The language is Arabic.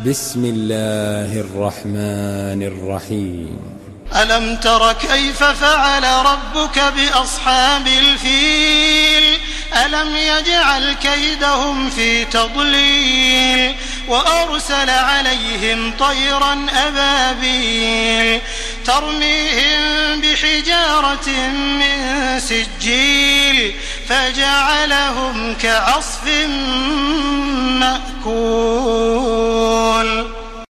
بسم الله الرحمن الرحيم. ألم تر كيف فعل ربك بأصحاب الفيل ألم يجعل كيدهم في تضليل وأرسل عليهم طيرا أبابيل ترميهم بحجارة من سجيل فجعلهم كعصف مأكول.